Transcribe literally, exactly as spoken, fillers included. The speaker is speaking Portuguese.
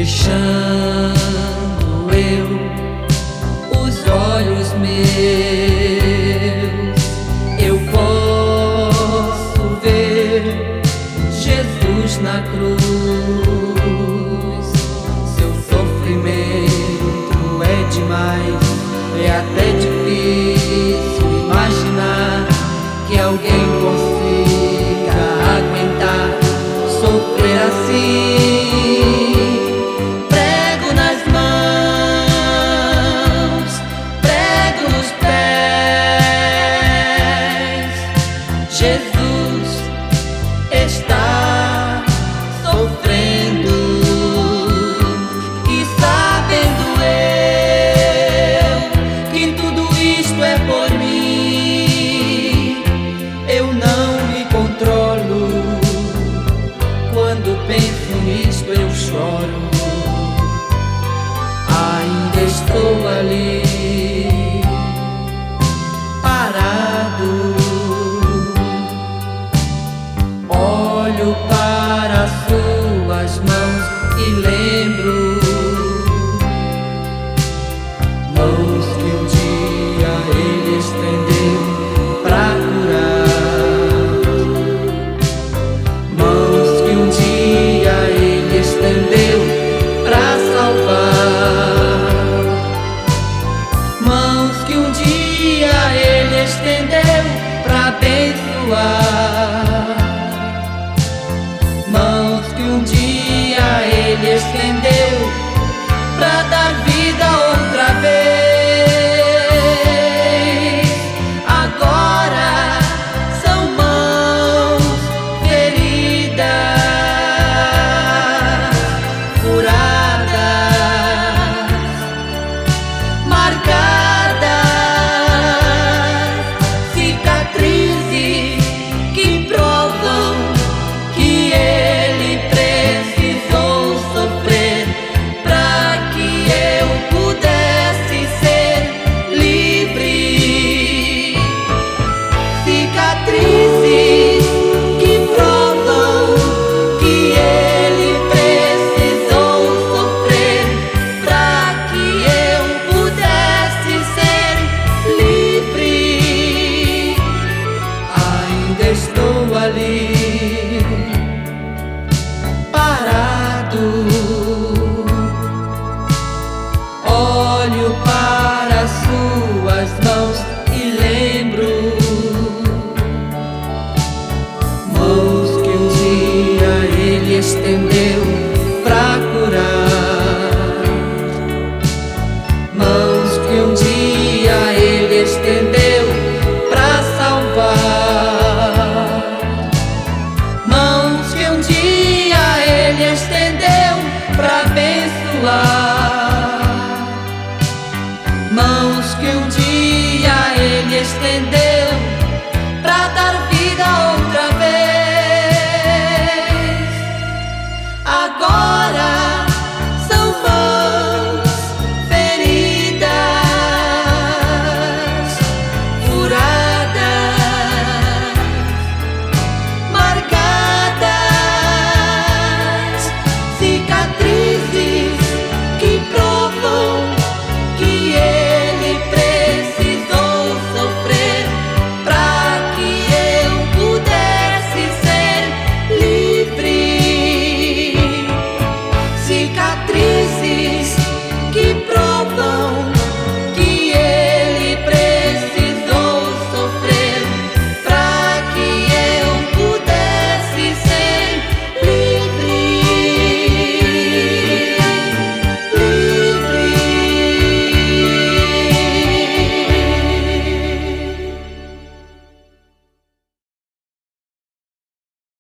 fechando eu os olhos meus, eu posso ver Jesus na cruz. Seu sofrimento é demais, é até difícil imaginar que alguém consiga aguentar sofrer assim. Prego nas mãos, prego nos pés, Jesus está sofrendo, e sabendo eu que tudo isto é por mim, eu não me controlo. Quando penso nisto eu choro. Ainda estou ali, parado, olho para suas mãos e lembro mãos que um dia ele estendeu pra curar, mãos que um dia ele estendeu pra salvar, mãos que um dia ele estendeu pra abençoar, mãos que um dia ele estendeu pra dar vida outra vez. Agora são mãos feridas, furadas, marcadas, cicatrizes que provam que ele precisou sofrer para que eu pudesse ser livre. Cicatrizes que provam que ele precisou sofrer para que eu pudesse ser livre. Ainda estou ali, parado, olho para suas mãos e lembro mãos que um dia ele estendeu pra curar, mãos que um dia ele estendeu pra salvar, mãos que um dia ele estendeu pra abençoar, mãos que um dia